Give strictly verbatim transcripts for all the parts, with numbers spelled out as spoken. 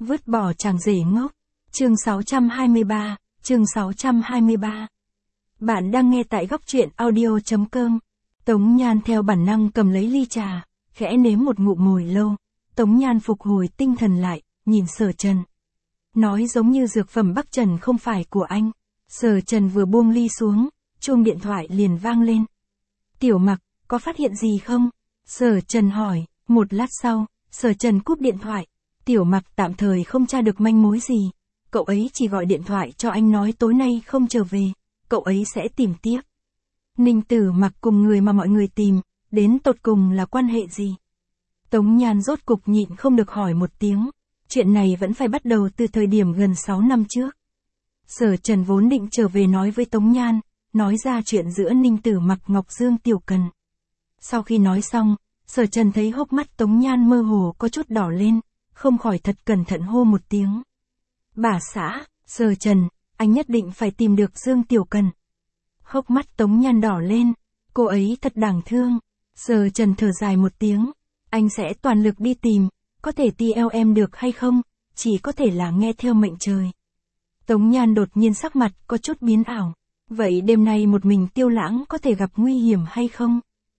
Vứt bỏ chàng rể ngốc. Chương sáu trăm hai mươi ba, chương sáu trăm hai mươi ba. Bạn đang nghe tại góc truyện audio chấm com. Tống Nhan theo bản năng cầm lấy ly trà, khẽ nếm một ngụm mồi lâu. Tống Nhan phục hồi tinh thần lại, nhìn Sở Trần. Nói giống như dược phẩm Bắc Trần không phải của anh. Sở Trần vừa buông ly xuống, chuông điện thoại liền vang lên. Tiểu Mặc, có phát hiện gì không? Sở Trần hỏi. Một lát sau, Sở Trần cúp điện thoại. Tiểu Mặc tạm thời không tra được manh mối gì. Cậu ấy chỉ gọi điện thoại cho anh nói tối nay không trở về. Cậu ấy sẽ tìm tiếp. Ninh Tử Mặc cùng người mà mọi người tìm, đến tột cùng là quan hệ gì? Tống Nhan rốt cục nhịn không được hỏi một tiếng. Chuyện này vẫn phải bắt đầu từ thời điểm gần sáu năm trước. Sở Trần vốn định trở về nói với Tống Nhan, nói ra chuyện giữa Ninh Tử Mặc Ngọc Dương Tiểu Cần. Sau khi nói xong, Sở Trần thấy hốc mắt Tống Nhan mơ hồ có chút đỏ lên, không khỏi thật cẩn thận hô một tiếng. Bà xã, Sở Trần, anh nhất định phải tìm được Dương Tiểu Cần. Hốc mắt Tống Nhan đỏ lên, cô ấy thật đáng thương. Sở Trần thở dài một tiếng, anh sẽ toàn lực đi tìm, có thể tê lờ em được hay không, chỉ có thể là nghe theo mệnh trời. Tống Nhan đột nhiên sắc mặt có chút biến ảo, vậy đêm nay một mình Tiêu Lãng có thể gặp nguy hiểm hay không?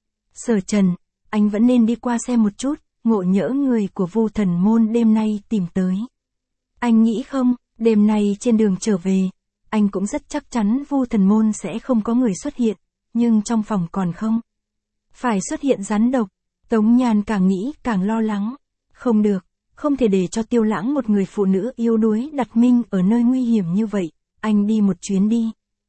Sở Trần, anh vẫn nên đi qua xem một chút, ngộ nhỡ người của Vu Thần Môn đêm nay tìm tới. Anh nghĩ không, đêm nay trên đường trở về, anh cũng rất chắc chắn Vu Thần Môn sẽ không có người xuất hiện, nhưng trong phòng còn không. Phải xuất hiện rắn độc. Tống Nhan càng nghĩ càng lo lắng. Không được, không thể để cho Tiêu Lãng một người phụ nữ yếu đuối đặt mình ở nơi nguy hiểm như vậy, anh đi một chuyến đi.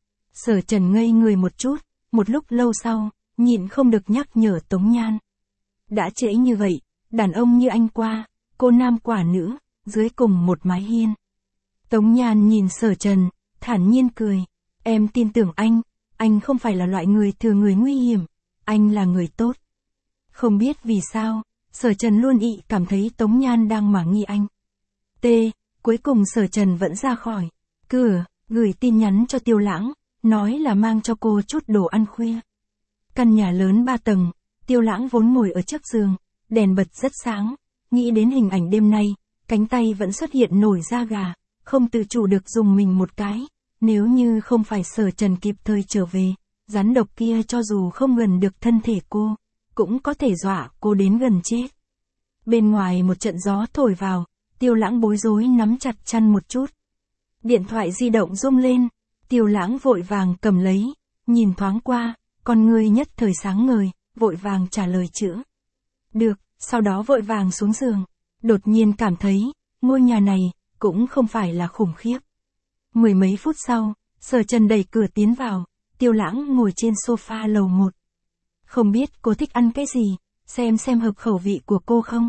Sở Trần ngây người một chút, một lúc lâu sau, nhịn không được nhắc nhở Tống Nhan. Đã trễ như vậy, đàn ông như anh qua, cô nam quả nữ, dưới cùng một mái hiên. Tống Nhan nhìn Sở Trần, thản nhiên cười. Em tin tưởng anh, anh không phải là loại người thừa người nguy hiểm, anh là người tốt. Không biết vì sao, Sở Trần luôn ị cảm thấy Tống Nhan đang mả nghi anh. T, cuối cùng Sở Trần vẫn ra khỏi cửa, gửi tin nhắn cho Tiêu Lãng, nói là mang cho cô chút đồ ăn khuya. Căn nhà lớn ba tầng, Tiêu Lãng vốn ngồi ở trước giường, đèn bật rất sáng, nghĩ đến hình ảnh đêm nay, cánh tay vẫn xuất hiện nổi da gà, không tự chủ được dùng mình một cái, nếu như không phải Sở Trần kịp thời trở về, rắn độc kia cho dù không gần được thân thể cô, cũng có thể dọa cô đến gần chết. Bên ngoài một trận gió thổi vào, Tiêu Lãng bối rối nắm chặt chăn một chút. Điện thoại di động rung lên, Tiêu Lãng vội vàng cầm lấy, nhìn thoáng qua, con người nhất thời sáng ngời, vội vàng trả lời chữ. Được, sau đó vội vàng xuống giường, đột nhiên cảm thấy, ngôi nhà này, cũng không phải là khủng khiếp. Mười mấy phút sau, Sở Trần đẩy cửa tiến vào, Tiêu Lãng ngồi trên sofa lầu một. Không biết cô thích ăn cái gì, xem xem hợp khẩu vị của cô không.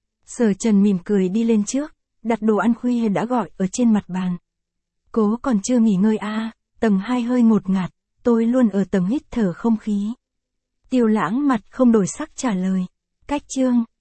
Sở Trần mỉm cười đi lên trước, đặt đồ ăn khuya đã gọi ở trên mặt bàn. Cô còn chưa nghỉ ngơi à, tầng hai hơi ngột ngạt, tôi luôn ở tầng hít thở không khí. Tiêu Lãng mặt không đổi sắc trả lời. Cách chương,